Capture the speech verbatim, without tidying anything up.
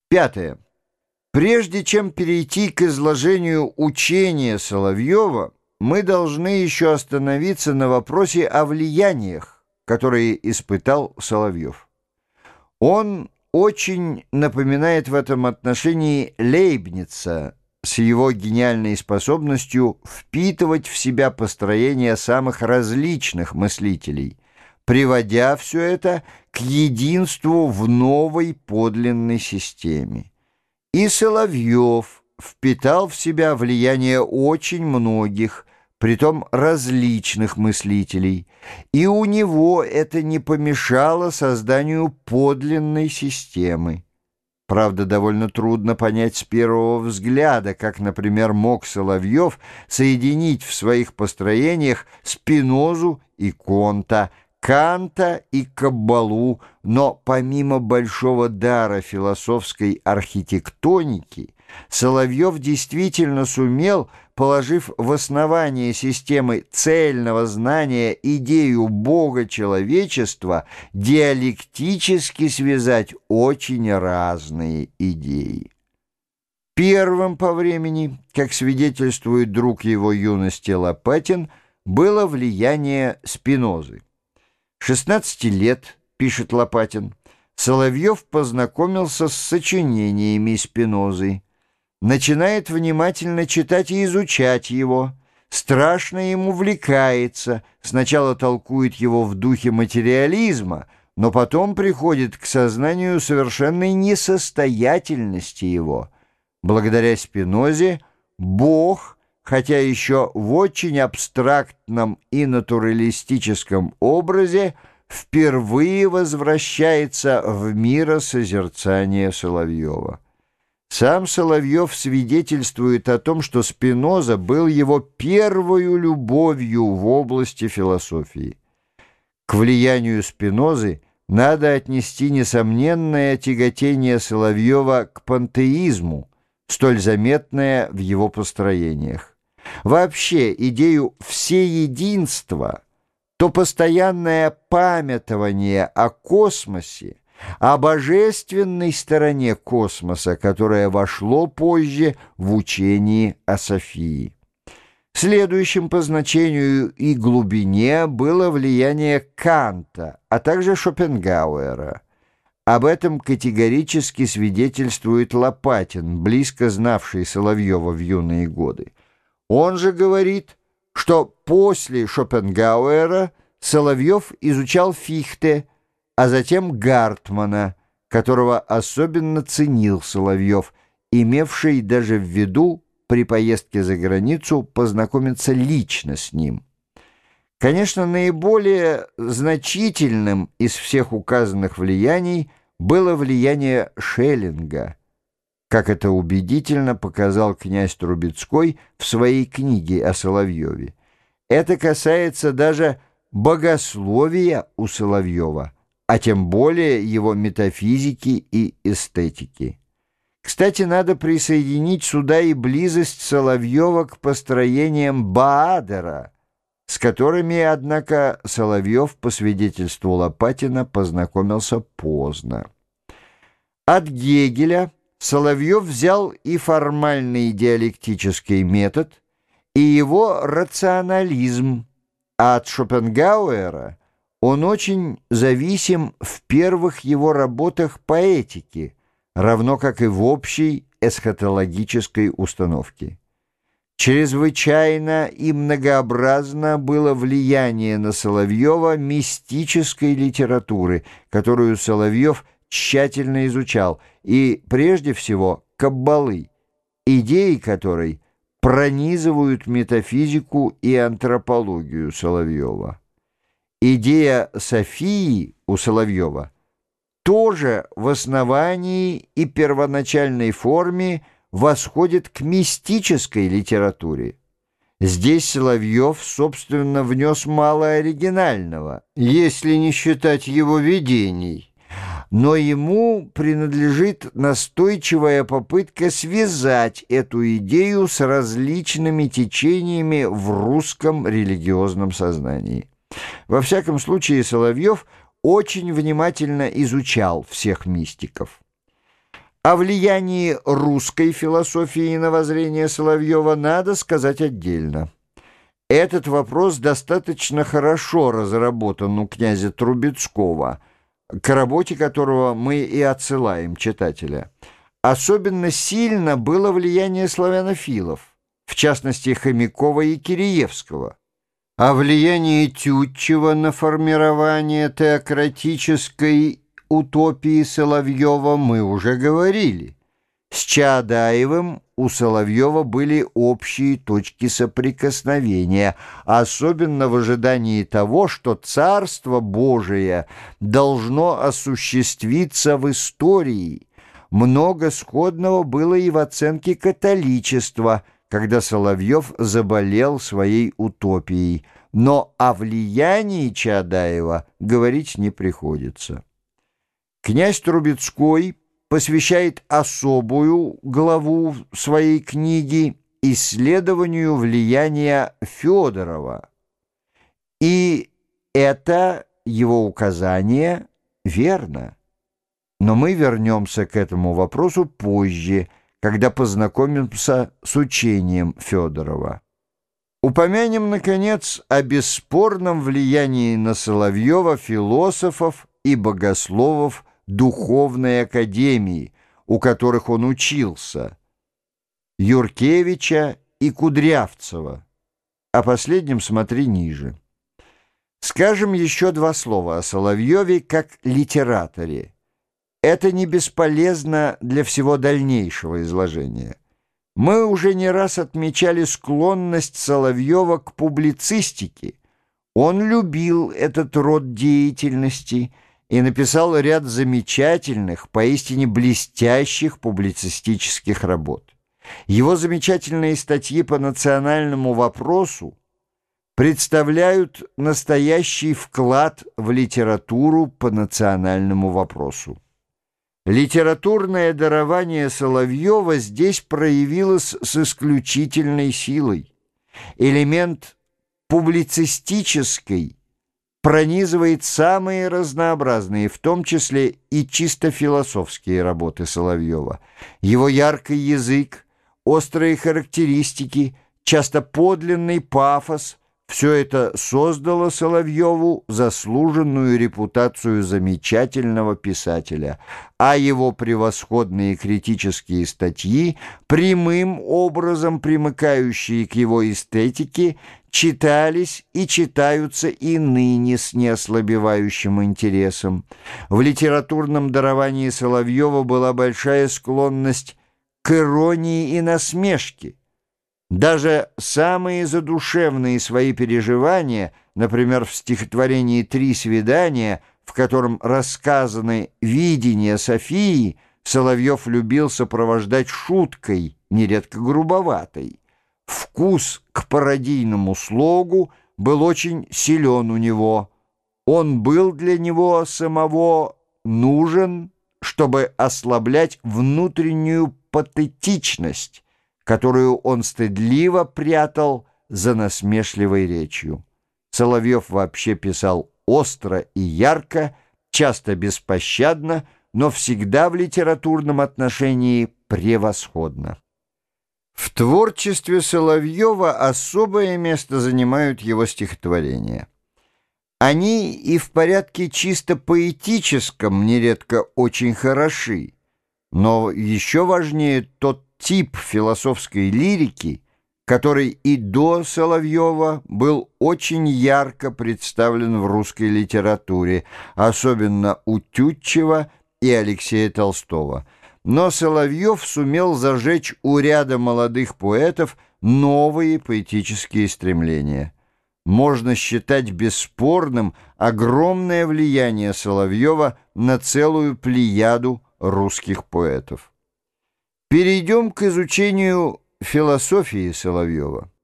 Пятое. Прежде чем перейти к изложению учения Соловьева, мы должны еще остановиться на вопросе о влияниях, которые испытал Соловьев. Он очень напоминает в этом отношении Лейбница с его гениальной способностью впитывать в себя построение самых различных мыслителей, приводя все это к единству в новой подлинной системе. И Соловьев впитал в себя влияние очень многих, притом различных мыслителей, и у него это не помешало созданию подлинной системы. Правда, довольно трудно понять с первого взгляда, как, например, мог Соловьев соединить в своих построениях Спинозу и Конта, Канта и Каббалу, но помимо большого дара философской архитектоники, Соловьев действительно сумел, положив в основание системы цельного знания идею Бога человечества, диалектически связать очень разные идеи. Первым по времени, как свидетельствует друг его юности Лопатин, было влияние Спинозы. шестнадцати лет, пишет Лопатин, Соловьев познакомился с сочинениями Спинозы, начинает внимательно читать и изучать его, страшно им увлекается, сначала толкует его в духе материализма, но потом приходит к сознанию совершенной несостоятельности его. Благодаря Спинозе Бог, хотя еще в очень абстрактном и натуралистическом образе, впервые возвращается в миросозерцание Соловьева. Сам Соловьев свидетельствует о том, что Спиноза был его первою любовью в области философии. К влиянию Спинозы надо отнести несомненное тяготение Соловьева к пантеизму, столь заметное в его построениях. Вообще идею всеединства, то постоянное памятование о космосе, о божественной стороне космоса, которое вошло позже в учении о Софии. Следующим по значению и глубине было влияние Канта, а также Шопенгауэра. Об этом категорически свидетельствует Лопатин, близко знавший Соловьева в юные годы. Он же говорит, что после Шопенгауэра Соловьев изучал Фихте, а затем Гартмана, которого особенно ценил Соловьев, имевший даже в виду при поездке за границу познакомиться лично с ним. Конечно, наиболее значительным из всех указанных влияний было влияние Шеллинга, как это убедительно показал князь Трубецкой в своей книге о Соловьеве. Это касается даже богословия у Соловьева, а тем более его метафизики и эстетики. Кстати, надо присоединить сюда и близость Соловьева к построениям Баадера, с которыми, однако, Соловьев, по свидетельству Лопатина, познакомился поздно. От Гегеля Соловьев взял и формальный диалектический метод, и его рационализм, а от Шопенгауэра он очень зависим в первых его работах по этике, равно как и в общей эсхатологической установке. Чрезвычайно и многообразно было влияние на Соловьева мистической литературы, которую Соловьев тщательно изучал, и, прежде всего, Каббалы, идеи которой пронизывают метафизику и антропологию Соловьева. Идея Софии у Соловьева тоже в основании и первоначальной форме восходит к мистической литературе. Здесь Соловьев, собственно, внес мало оригинального, если не считать его видений, но ему принадлежит настойчивая попытка связать эту идею с различными течениями в русском религиозном сознании. Во всяком случае, Соловьев очень внимательно изучал всех мистиков. О влиянии русской философии на воззрение Соловьева надо сказать отдельно. Этот вопрос достаточно хорошо разработан у князя Трубецкого, к работе которого мы и отсылаем читателя. Особенно сильно было влияние славянофилов, в частности Хомякова и Киреевского. О влиянии Тютчева на формирование теократической утопии Соловьева мы уже говорили. С Чаадаевым у Соловьева были общие точки соприкосновения, особенно в ожидании того, что Царство Божие должно осуществиться в истории. Много сходного было и в оценке католичества, когда Соловьев заболел своей утопией, но о влиянии Чаадаева говорить не приходится. Князь Трубецкой посвящает особую главу своей книги исследованию влияния Федорова. И это его указание верно. Но мы вернемся к этому вопросу позже, когда познакомимся с учением Федорова. Упомянем, наконец, о бесспорном влиянии на Соловьева философов и богословов Духовной академии, у которых он учился, Юркевича и Кудрявцева. О последнем смотри ниже. Скажем еще два слова о Соловьеве как литераторе. Это не бесполезно для всего дальнейшего изложения. Мы уже не раз отмечали склонность Соловьева к публицистике. Он любил этот род деятельности и написал ряд замечательных, поистине блестящих публицистических работ. Его замечательные статьи по национальному вопросу представляют настоящий вклад в литературу по национальному вопросу. Литературное дарование Соловьева здесь проявилось с исключительной силой. Элемент публицистический пронизывает самые разнообразные, в том числе и чисто философские работы Соловьева. Его яркий язык, острые характеристики, часто подлинный пафос — все это создало Соловьеву заслуженную репутацию замечательного писателя, а его превосходные критические статьи, прямым образом примыкающие к его эстетике, читались и читаются и ныне с неослабевающим интересом. В литературном даровании Соловьева была большая склонность к иронии и насмешке. Даже самые задушевные свои переживания, например, в стихотворении «Три свидания», в котором рассказаны видения Софии, Соловьев любил сопровождать шуткой, нередко грубоватой. Вкус к пародийному слогу был очень силен у него. Он был для него самого нужен, чтобы ослаблять внутреннюю патетичность, которую он стыдливо прятал за насмешливой речью. Соловьев вообще писал остро и ярко, часто беспощадно, но всегда в литературном отношении превосходно. В творчестве Соловьева особое место занимают его стихотворения. Они и в порядке чисто поэтическом нередко очень хороши, но еще важнее тот тип философской лирики, который и до Соловьева был очень ярко представлен в русской литературе, особенно у Тютчева и Алексея Толстого. Но Соловьев сумел зажечь у ряда молодых поэтов новые поэтические стремления. Можно считать бесспорным огромное влияние Соловьева на целую плеяду русских поэтов. Перейдем к изучению философии Соловьева.